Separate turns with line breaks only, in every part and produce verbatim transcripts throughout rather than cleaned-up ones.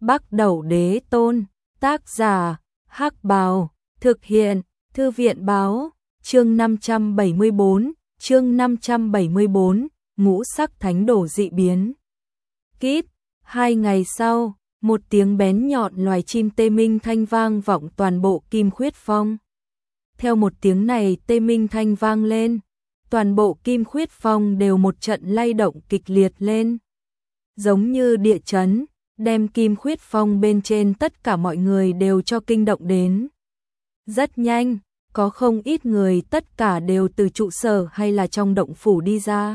Bắc Đẩu Đế Tôn, tác giả, Hắc Bào, thực hiện, Thư viện Báo, chương năm trăm bảy mươi bốn, chương năm trăm bảy mươi bốn, ngũ sắc thánh đồ dị biến. Kíp, hai ngày sau, một tiếng bén nhọn loài chim tê minh thanh vang vọng toàn bộ Kim Khuyết Phong. Theo một tiếng này tê minh thanh vang lên, toàn bộ Kim Khuyết Phong đều một trận lay động kịch liệt lên. Giống như địa chấn, đem Kim Khuyết Phong bên trên tất cả mọi người đều cho kinh động đến. Rất nhanh, có không ít người tất cả đều từ trụ sở hay là trong động phủ đi ra.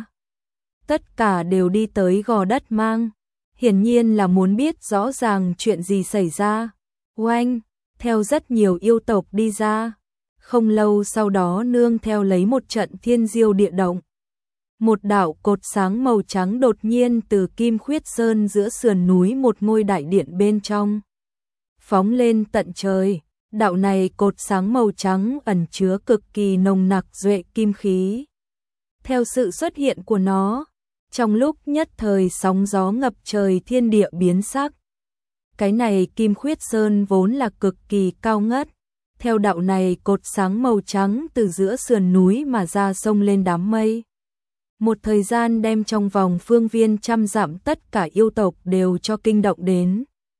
Tất cả đều đi tới Gò Đất Mang, hiển nhiên là muốn biết rõ ràng chuyện gì xảy ra. Oanh, theo rất nhiều yêu tộc đi ra. Không lâu sau đó nương theo lấy một trận thiên diêu địa động. Một đạo cột sáng màu trắng đột nhiên từ Kim Khuyết Sơn giữa sườn núi một ngôi đại điện bên trong phóng lên tận trời. Đạo này cột sáng màu trắng ẩn chứa cực kỳ nồng nặc duệ kim khí. Theo sự xuất hiện của nó, trong lúc nhất thời sóng gió ngập trời, thiên địa biến sắc. Cái này Kim Khuyết Sơn vốn là cực kỳ cao ngất. Theo đạo này cột sáng màu trắng từ giữa sườn núi mà ra sông lên đám mây. Một thời gian đem trong vòng phương viên trăm dặm tất cả yêu tộc đều cho kinh động đến.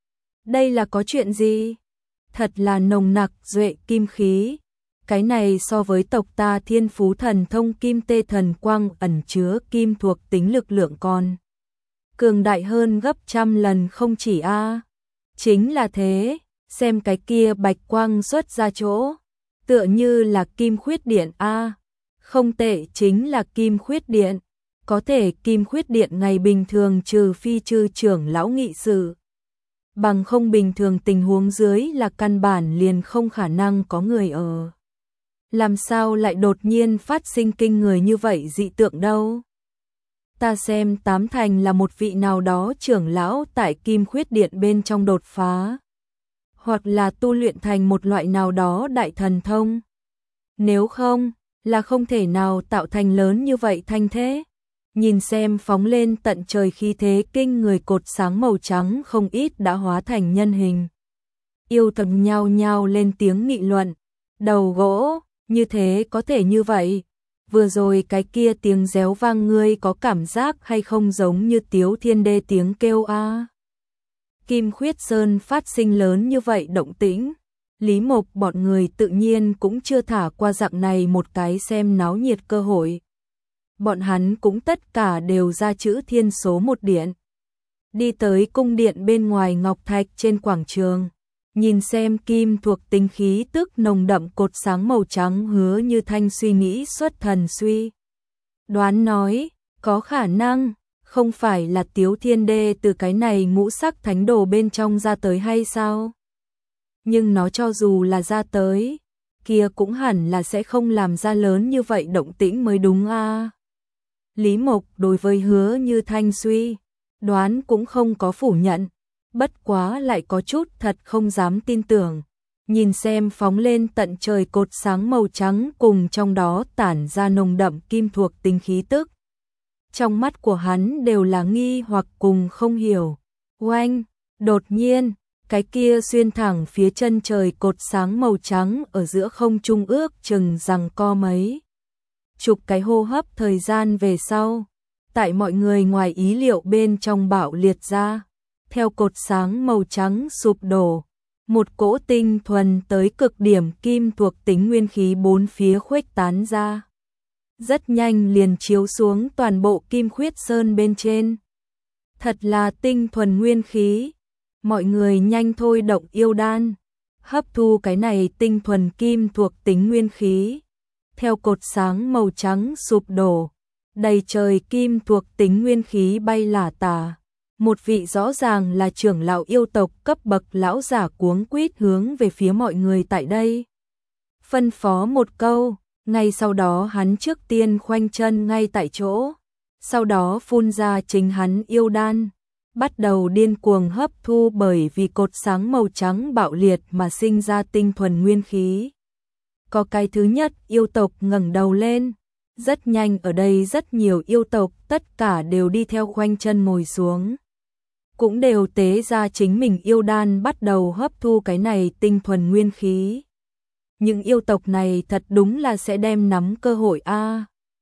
Đây là có chuyện gì? Thật là nồng nặc duệ kim khí. Cái này so với tộc ta Thiên Phú Thần Thông Kim Tê Thần Quang ẩn chứa kim thuộc tính lực lượng còn cường đại hơn gấp trăm lần không chỉ a. À. Chính là thế, xem cái kia bạch quang xuất ra chỗ, tựa như là Kim Khuyết Điện a. À. Không tệ, chính là Kim Khuyết Điện. Có thể Kim Khuyết Điện ngày bình thường trừ phi chư trưởng lão nghị sự, bằng không bình thường tình huống dưới là căn bản liền không khả năng có người ở. Làm sao lại đột nhiên phát sinh kinh người như vậy dị tượng đâu? Ta xem tám thành là một vị nào đó trưởng lão tại Kim Khuyết Điện bên trong đột phá, hoặc là tu luyện thành một loại nào đó đại thần thông. Nếu không, là không thể nào tạo thành lớn như vậy thanh thế. Nhìn xem phóng lên tận trời khí thế kinh người cột sáng màu trắng không ít đã hóa thành nhân hình. Yêu tầm nhao nhao lên tiếng nghị luận. Đầu gỗ, như thế có thể như vậy. Vừa rồi cái kia tiếng réo vang ngươi có cảm giác hay không giống như Tiếu Thiên Đê tiếng kêu a? À? Kim Khuyết Sơn phát sinh lớn như vậy động tĩnh. Lý Mộc bọn người tự nhiên cũng chưa thả qua dạng này một cái xem náo nhiệt cơ hội. Bọn hắn cũng tất cả đều ra chữ thiên số một điện. Đi tới cung điện bên ngoài ngọc thạch trên quảng trường. Nhìn xem kim thuộc tính khí tức nồng đậm cột sáng màu trắng, hứa như thanh suy nghĩ xuất thần suy. Đoán nói, có khả năng, không phải là Tiếu Thiên Đê từ cái này ngũ sắc thánh đồ bên trong ra tới hay sao? Nhưng nó cho dù là ra tới, kia cũng hẳn là sẽ không làm ra lớn như vậy động tĩnh mới đúng a. À. Lý Mộc đối với hứa như thanh suy, đoán cũng không có phủ nhận, bất quá lại có chút thật không dám tin tưởng. Nhìn xem phóng lên tận trời cột sáng màu trắng cùng trong đó tản ra nồng đậm kim thuộc tính khí tức. Trong mắt của hắn đều là nghi hoặc cùng không hiểu. Oanh, đột nhiên, cái kia xuyên thẳng phía chân trời cột sáng màu trắng ở giữa không trung ước chừng rằng co mấy chục cái hô hấp thời gian về sau, tại mọi người ngoài ý liệu bên trong bạo liệt ra. Theo cột sáng màu trắng sụp đổ, một cỗ tinh thuần tới cực điểm kim thuộc tính nguyên khí bốn phía khuếch tán ra. Rất nhanh liền chiếu xuống toàn bộ Kim Khuyết Sơn bên trên. Thật là tinh thuần nguyên khí. Mọi người nhanh thôi động yêu đan, hấp thu cái này tinh thuần kim thuộc tính nguyên khí. Theo cột sáng màu trắng sụp đổ, đầy trời kim thuộc tính nguyên khí bay lả tả. Một vị rõ ràng là trưởng lão yêu tộc cấp bậc lão giả cuống quýt hướng về phía mọi người tại đây. Phân phó một câu, ngay sau đó hắn trước tiên khoanh chân ngay tại chỗ, sau đó phun ra chính hắn yêu đan, bắt đầu điên cuồng hấp thu bởi vì cột sáng màu trắng bạo liệt mà sinh ra tinh thuần nguyên khí. Có cái thứ nhất yêu tộc ngẩng đầu lên, rất nhanh ở đây rất nhiều yêu tộc tất cả đều đi theo khoanh chân ngồi xuống. cũng đều tế ra chính mình yêu đan bắt đầu hấp thu cái này tinh thuần nguyên khí. Những yêu tộc này thật đúng là sẽ đem nắm cơ hội a.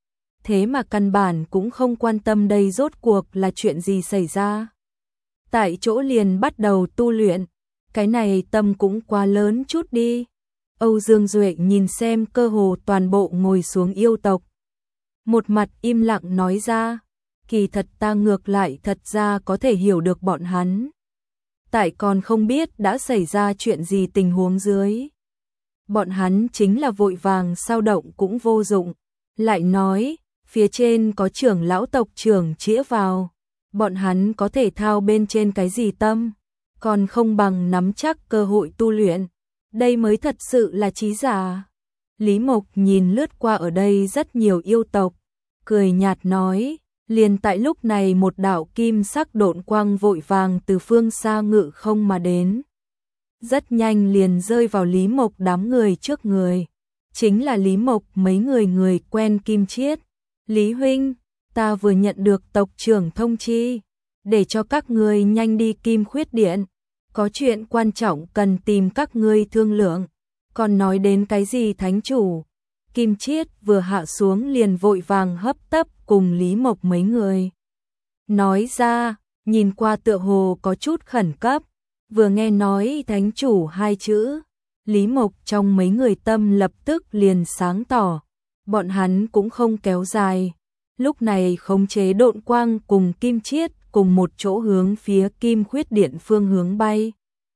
Thế mà căn bản cũng không quan tâm đây rốt cuộc là chuyện gì xảy ra. Tại chỗ liền bắt đầu tu luyện, cái này tâm cũng quá lớn chút đi. Âu Dương Duệ nhìn xem cơ hồ toàn bộ ngồi xuống yêu tộc. Một mặt im lặng nói ra, kỳ thật ta ngược lại thật ra có thể hiểu được bọn hắn. Tại còn không biết đã xảy ra chuyện gì tình huống dưới. Bọn hắn chính là vội vàng sao động cũng vô dụng. Lại nói, phía trên có trưởng lão tộc trưởng chĩa vào. Bọn hắn có thể thao bên trên cái gì tâm, còn không bằng nắm chắc cơ hội tu luyện. Đây mới thật sự là trí giả. Lý Mộc nhìn lướt qua ở đây rất nhiều yêu tộc, cười nhạt nói, liền tại lúc này một đạo kim sắc độn quang vội vàng từ phương xa ngự không mà đến. Rất nhanh liền rơi vào Lý Mộc đám người trước người. Chính là Lý Mộc mấy người người quen Kim Chiết. Lý huynh, ta vừa nhận được tộc trưởng thông chi, để cho các ngươi nhanh đi Kim Khuyết Điện. Có chuyện quan trọng cần tìm các ngươi thương lượng. Còn nói đến cái gì thánh chủ? Kim Chiết vừa hạ xuống liền vội vàng hấp tấp cùng Lý Mộc mấy người. Nói ra, nhìn qua tựa hồ có chút khẩn cấp. Vừa nghe nói thánh chủ hai chữ, Lý Mộc trong mấy người tâm lập tức liền sáng tỏ. Bọn hắn cũng không kéo dài. Lúc này khống chế độn quang cùng Kim Chiết cùng một chỗ hướng phía Kim Khuyết Điện phương hướng bay.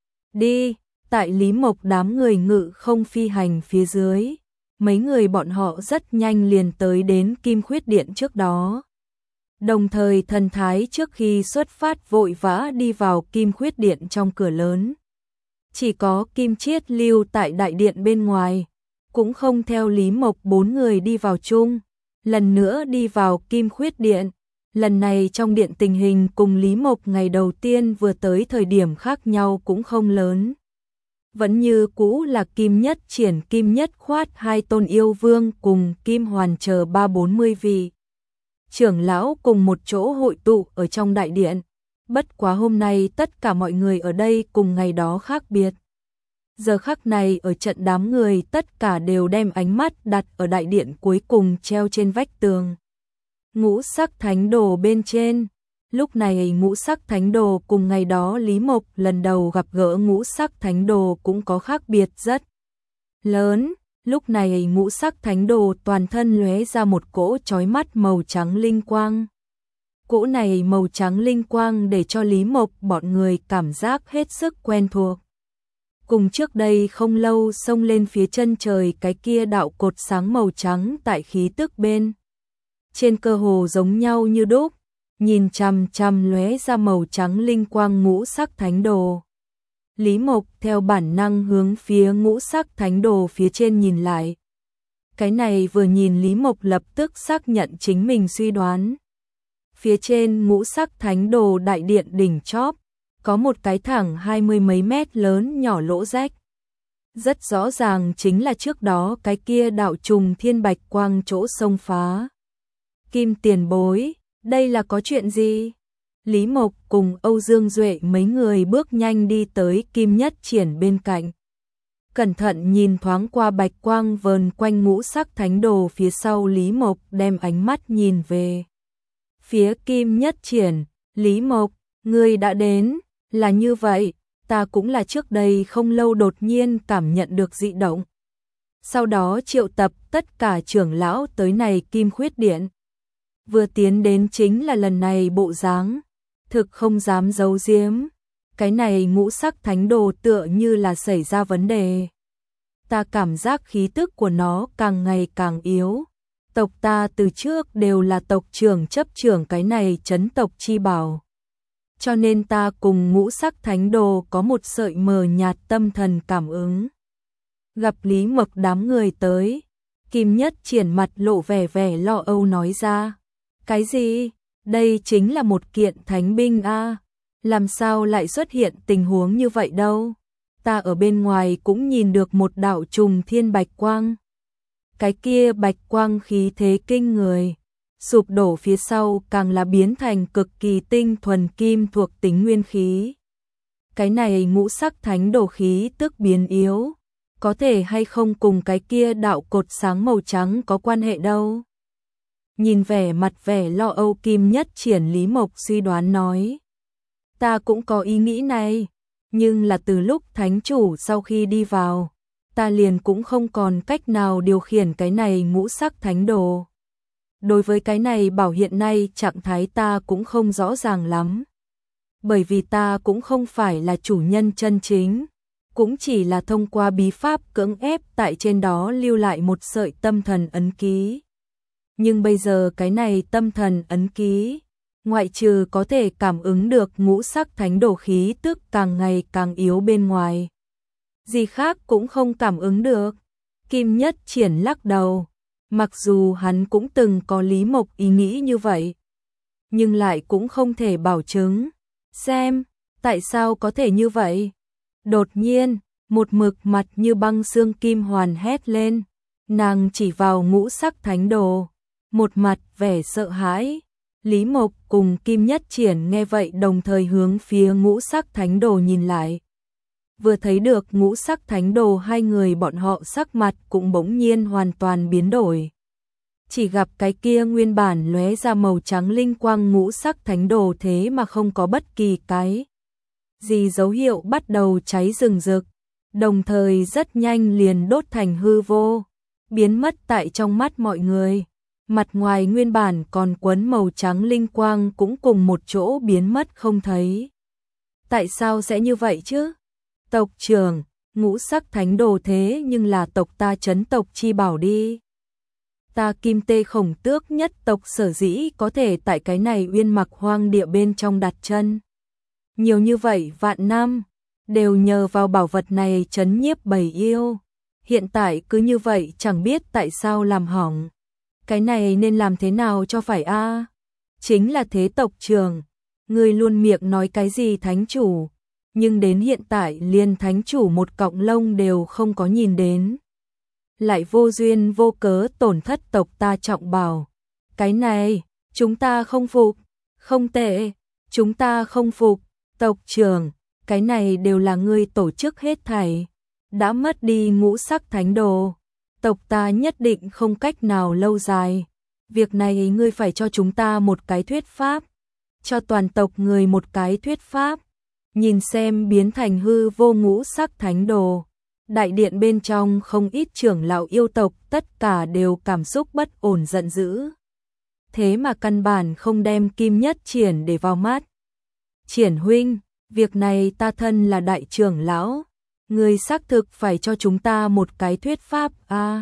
Đi, tại Lý Mộc đám người ngự không phi hành phía dưới. Mấy người bọn họ rất nhanh liền tới đến Kim Khuyết Điện trước đó. Đồng thời thần thái trước khi xuất phát vội vã đi vào Kim Khuyết Điện trong cửa lớn. Chỉ có Kim Chiết lưu tại đại điện bên ngoài, cũng không theo Lý Mộc bốn người đi vào chung. Lần nữa đi vào Kim Khuyết Điện. Lần này trong điện tình hình cùng Lý Mộc ngày đầu tiên vừa tới thời điểm khác nhau cũng không lớn. Vẫn như cũ là Kim Nhất Triển, Kim Nhất Khoát hai tôn yêu vương cùng Kim Hoàn chờ ba bốn mươi vị trưởng lão cùng một chỗ hội tụ ở trong đại điện. Bất quá hôm nay tất cả mọi người ở đây cùng ngày đó khác biệt. Giờ khắc này ở trận đám người tất cả đều đem ánh mắt đặt ở đại điện cuối cùng treo trên vách tường. Ngũ sắc thánh đồ bên trên. Lúc này ngũ sắc thánh đồ cùng ngày đó Lý Mộc lần đầu gặp gỡ ngũ sắc thánh đồ cũng có khác biệt rất lớn. Lúc này ngũ sắc thánh đồ toàn thân lóe ra một cỗ chói mắt màu trắng linh quang. Cỗ này màu trắng linh quang để cho Lý Mộc bọn người cảm giác hết sức quen thuộc. Cùng trước đây không lâu xông lên phía chân trời cái kia đạo cột sáng màu trắng tại khí tức bên trên cơ hồ giống nhau như đúc. Nhìn chằm chằm lóe ra màu trắng linh quang ngũ sắc thánh đồ. Lý Mộc theo bản năng hướng phía ngũ sắc thánh đồ phía trên nhìn lại. Cái này vừa nhìn Lý Mộc lập tức xác nhận chính mình suy đoán. Phía trên ngũ sắc thánh đồ đại điện đỉnh chóp, có một cái thẳng hai mươi mấy mét lớn nhỏ lỗ rách. Rất rõ ràng chính là trước đó cái kia đạo trùng thiên bạch quang chỗ xông phá. Kim tiền bối, đây là có chuyện gì? Lý Mộc cùng Âu Dương Duệ mấy người bước nhanh đi tới Kim Nhất Triển bên cạnh. Cẩn thận nhìn thoáng qua bạch quang vờn quanh ngũ sắc thánh đồ phía sau Lý Mộc đem ánh mắt nhìn về phía Kim Nhất Triển. Lý Mộc, ngươi đã đến, là như vậy, ta cũng là trước đây không lâu đột nhiên cảm nhận được dị động. Sau đó triệu tập tất cả trưởng lão tới này Kim Khuyết Điện. Vừa tiến đến chính là lần này bộ dáng, thực không dám giấu giếm. Cái này ngũ sắc thánh đồ tựa như là xảy ra vấn đề. Ta cảm giác khí tức của nó càng ngày càng yếu. Tộc ta từ trước đều là tộc trưởng chấp trưởng cái này trấn tộc chi bảo. Cho nên ta cùng ngũ sắc thánh đồ có một sợi mờ nhạt tâm thần cảm ứng. Gặp Lý Mộc đám người tới, Kim Nhất Triển mặt lộ vẻ vẻ lo âu nói ra. Cái gì? Đây chính là một kiện thánh binh a, à? Làm sao lại xuất hiện tình huống như vậy đâu? Ta ở bên ngoài cũng nhìn được một đạo trùng thiên bạch quang. Cái kia bạch quang khí thế kinh người, sụp đổ phía sau càng là biến thành cực kỳ tinh thuần kim thuộc tính nguyên khí. Cái này ngũ sắc thánh đồ khí tức biến yếu, có thể hay không cùng cái kia đạo cột sáng màu trắng có quan hệ đâu. Nhìn vẻ mặt vẻ lo âu Kim Nhất Triển, Lý Mộc suy đoán nói. Ta cũng có ý nghĩ này, nhưng là từ lúc thánh chủ sau khi đi vào, ta liền cũng không còn cách nào điều khiển cái này ngũ sắc thánh đồ. Đối với cái này bảo hiện nay trạng thái ta cũng không rõ ràng lắm. Bởi vì ta cũng không phải là chủ nhân chân chính, cũng chỉ là thông qua bí pháp cưỡng ép tại trên đó lưu lại một sợi tâm thần ấn ký. Nhưng bây giờ cái này tâm thần ấn ký, ngoại trừ có thể cảm ứng được ngũ sắc thánh đồ khí tức càng ngày càng yếu bên ngoài, gì khác cũng không cảm ứng được. Kim Nhất Triển lắc đầu, mặc dù hắn cũng từng có Lý Mộc ý nghĩ như vậy, nhưng lại cũng không thể bảo chứng. Xem, tại sao có thể như vậy? Đột nhiên, một mực mặt như băng xương Kim Hoàn hét lên, nàng chỉ vào ngũ sắc thánh đồ, một mặt vẻ sợ hãi. Lý Mộc cùng Kim Nhất Triển nghe vậy đồng thời hướng phía ngũ sắc thánh đồ nhìn lại. Vừa thấy được ngũ sắc thánh đồ, hai người bọn họ sắc mặt cũng bỗng nhiên hoàn toàn biến đổi. Chỉ gặp cái kia nguyên bản lóe ra màu trắng linh quang ngũ sắc thánh đồ thế mà không có bất kỳ cái gì dấu hiệu bắt đầu cháy rừng rực, đồng thời rất nhanh liền đốt thành hư vô, biến mất tại trong mắt mọi người. Mặt ngoài nguyên bản còn quấn màu trắng linh quang cũng cùng một chỗ biến mất không thấy. Tại sao sẽ như vậy chứ? Tộc trưởng, ngũ sắc thánh đồ thế nhưng là tộc ta trấn tộc chi bảo đi. Ta Kim Tê Khổng Tước nhất tộc sở dĩ có thể tại cái này Uyên Mặc hoang địa bên trong đặt chân nhiều như vậy vạn năm, đều nhờ vào bảo vật này trấn nhiếp bầy yêu. Hiện tại cứ như vậy chẳng biết tại sao làm hỏng. Cái này nên làm thế nào cho phải a? À? Chính là thế tộc trưởng, người luôn miệng nói cái gì thánh chủ, nhưng đến hiện tại liền thánh chủ một cọng lông đều không có nhìn đến. Lại vô duyên vô cớ tổn thất tộc ta trọng bảo. Cái này, chúng ta không phục, không tệ, chúng ta không phục, tộc trưởng, cái này đều là ngươi tổ chức hết thảy. Đã mất đi ngũ sắc thánh đồ, tộc ta nhất định không cách nào lâu dài. Việc này ngươi phải cho chúng ta một cái thuyết pháp, cho toàn tộc người một cái thuyết pháp. Nhìn xem biến thành hư vô ngũ sắc thánh đồ, đại điện bên trong không ít trưởng lão yêu tộc tất cả đều cảm xúc bất ổn giận dữ. Thế mà căn bản không đem Kim Nhất Triển để vào mắt. Triển huynh, việc này ta thân là đại trưởng lão, người xác thực phải cho chúng ta một cái thuyết pháp a. À,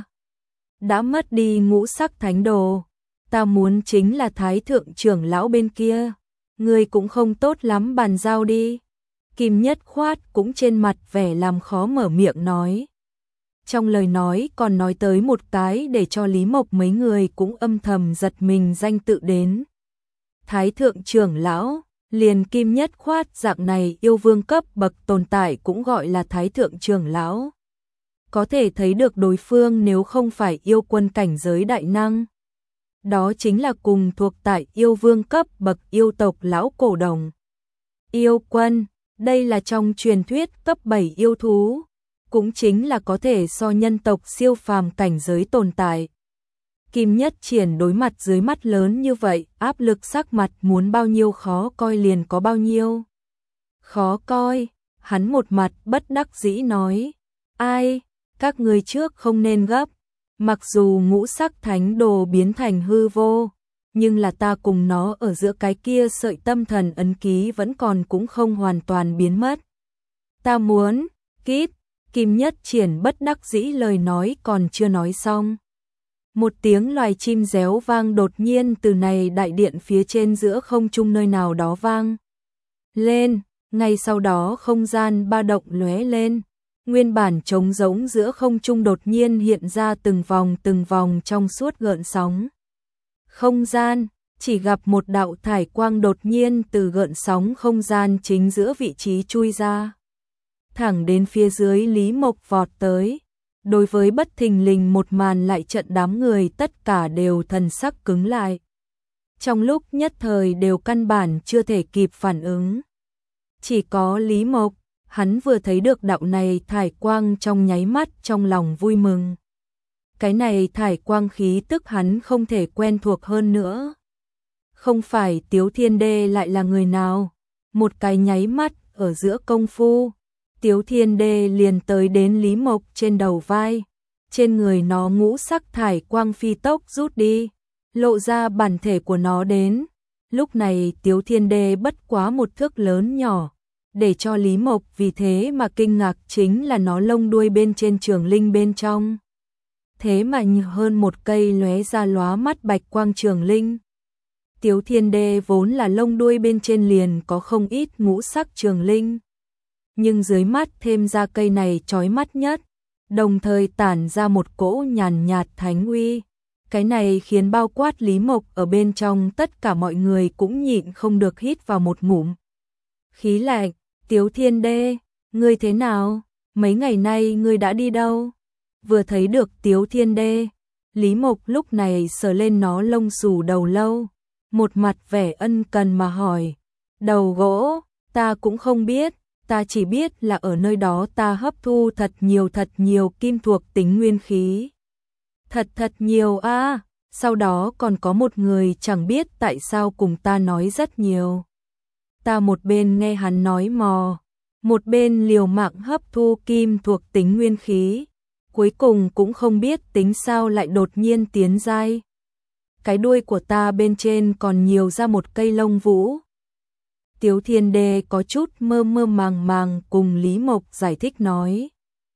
đã mất đi ngũ sắc thánh đồ, ta muốn chính là thái thượng trưởng lão bên kia, người cũng không tốt lắm bàn giao đi. Kim Nhất Khoát cũng trên mặt vẻ làm khó mở miệng nói. Trong lời nói còn nói tới một cái để cho Lý Mộc mấy người cũng âm thầm giật mình danh tự đến. Thái thượng trưởng lão, liền Kim Nhất Khoát dạng này yêu vương cấp bậc tồn tại cũng gọi là thái thượng trưởng lão. Có thể thấy được đối phương nếu không phải yêu quân cảnh giới đại năng, đó chính là cùng thuộc tại yêu vương cấp bậc yêu tộc lão cổ đồng. Yêu quân, đây là trong truyền thuyết cấp bảy yêu thú, cũng chính là có thể so nhân tộc siêu phàm cảnh giới tồn tại. Kim Nhất Triển đối mặt dưới mắt lớn như vậy, áp lực sắc mặt muốn bao nhiêu khó coi liền có bao nhiêu. Khó coi, hắn một mặt bất đắc dĩ nói, ai, các người trước không nên gấp, mặc dù ngũ sắc thánh đồ biến thành hư vô, nhưng là ta cùng nó ở giữa cái kia sợi tâm thần ấn ký vẫn còn cũng không hoàn toàn biến mất. Ta muốn, kíp, Kim Nhất Triển bất đắc dĩ lời nói còn chưa nói xong. Một tiếng loài chim réo vang đột nhiên từ này đại điện phía trên giữa không trung nơi nào đó vang lên, ngay sau đó không gian ba động lóe lên, nguyên bản trống rỗng giữa không trung đột nhiên hiện ra từng vòng từng vòng trong suốt gợn sóng. Không gian, chỉ gặp một đạo thải quang đột nhiên từ gợn sóng không gian chính giữa vị trí chui ra, thẳng đến phía dưới Lý Mộc vọt tới. Đối với bất thình lình một màn lại trận đám người tất cả đều thần sắc cứng lại. trong lúc nhất thời đều căn bản chưa thể kịp phản ứng. Chỉ có Lý Mộc, hắn vừa thấy được đạo này thải quang trong nháy mắt trong lòng vui mừng. Cái này thải quang khí tức hắn không thể quen thuộc hơn nữa. Không phải Tiếu Thiên Đê lại là người nào, một cái nháy mắt ở giữa công phu, Tiếu Thiên Đê liền tới đến Lý Mộc trên đầu vai, trên người nó ngũ sắc thải quang phi tốc rút đi, lộ ra bản thể của nó đến. Lúc này Tiếu Thiên Đê bất quá một thước lớn nhỏ, để cho Lý Mộc vì thế mà kinh ngạc chính là nó lông đuôi bên trên trường linh bên trong. Thế mà hơn một cây lóe ra lóa mắt bạch quang trường linh. Tiếu Thiên Đê vốn là lông đuôi bên trên liền có không ít ngũ sắc trường linh, nhưng dưới mắt thêm ra cây này chói mắt nhất, đồng thời tản ra một cỗ nhàn nhạt thánh uy. Cái này khiến bao quát Lý Mộc ở bên trong tất cả mọi người cũng nhịn không được hít vào một ngụm khí lạnh. Tiếu Thiên Đê, ngươi thế nào? Mấy ngày nay ngươi đã đi đâu? Vừa thấy được Tiếu Thiên Đê, Lý Mộc lúc này sờ lên nó lông xù đầu lâu, một mặt vẻ ân cần mà hỏi. Đầu gỗ, ta cũng không biết, ta chỉ biết là ở nơi đó ta hấp thu thật nhiều thật nhiều kim thuộc tính nguyên khí. Thật thật nhiều a, à, sau đó còn có một người chẳng biết tại sao cùng ta nói rất nhiều. Ta một bên nghe hắn nói mò, một bên liều mạng hấp thu kim thuộc tính nguyên khí, cuối cùng cũng không biết tính sao lại đột nhiên tiến giai. Cái đuôi của ta bên trên còn nhiều ra một cây lông vũ. Tiếu Thiên Đê có chút mơ mơ màng màng cùng Lý Mộc giải thích nói.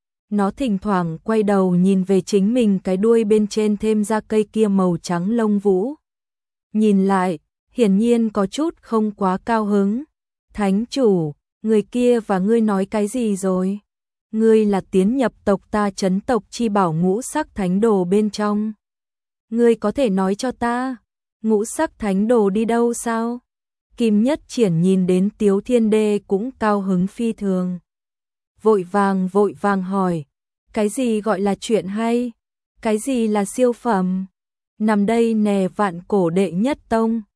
Nó thỉnh thoảng quay đầu nhìn về chính mình cái đuôi bên trên thêm ra cây kia màu trắng lông vũ. Nhìn lại, hiển nhiên có chút không quá cao hứng. Thánh chủ, người kia và ngươi nói cái gì rồi? Ngươi là tiến nhập tộc ta trấn tộc chi bảo ngũ sắc thánh đồ bên trong. Ngươi có thể nói cho ta, ngũ sắc thánh đồ đi đâu sao? Kim Nhất Triển nhìn đến Tiếu Thiên Đê cũng cao hứng phi thường. Vội vàng vội vàng hỏi, cái gì gọi là chuyện hay? Cái gì là siêu phẩm? Nằm đây nè vạn cổ đệ nhất tông,